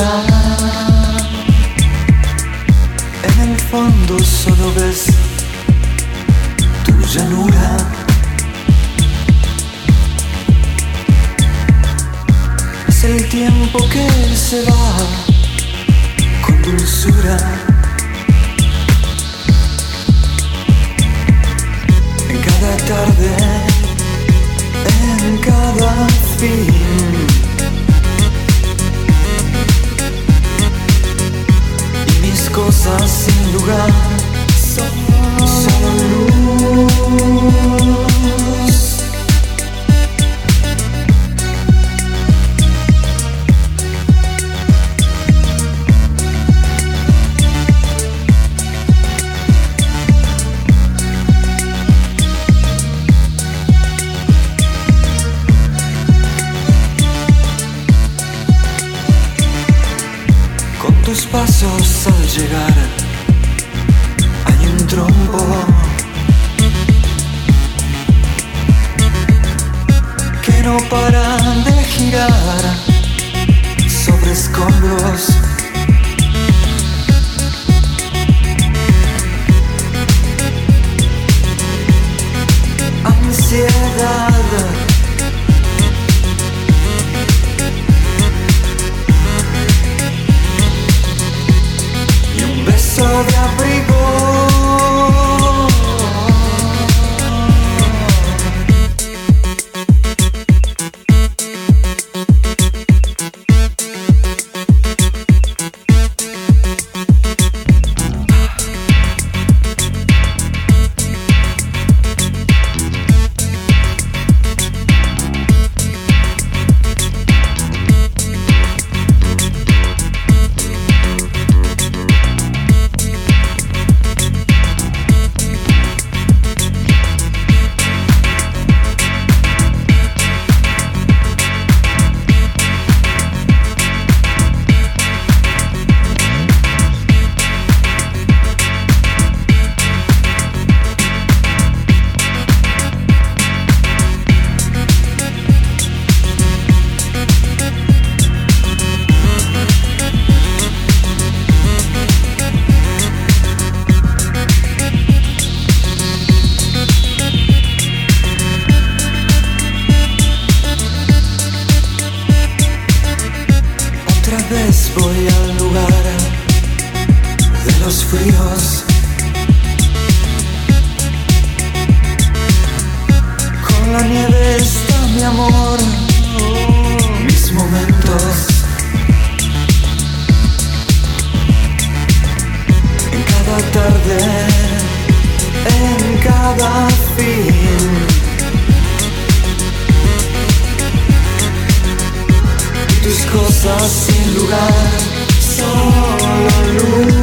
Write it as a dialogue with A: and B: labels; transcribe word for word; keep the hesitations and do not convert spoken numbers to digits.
A: lugar. En el fondo solo ves tu llanura. Es el tiempo que se va con dulzura. En cada tarde, en cada fin, y mis cosas sin lugar son solo luz. Tus pasos al llegar hay un trompo que no paran de girar sobre escombros. Ansiedad, de abrigo. Voy al lugar de los fríos, con la nieve está mi amor, mis momentos. En cada tarde, en cada fin, tus cosas sin lugar, solo luz.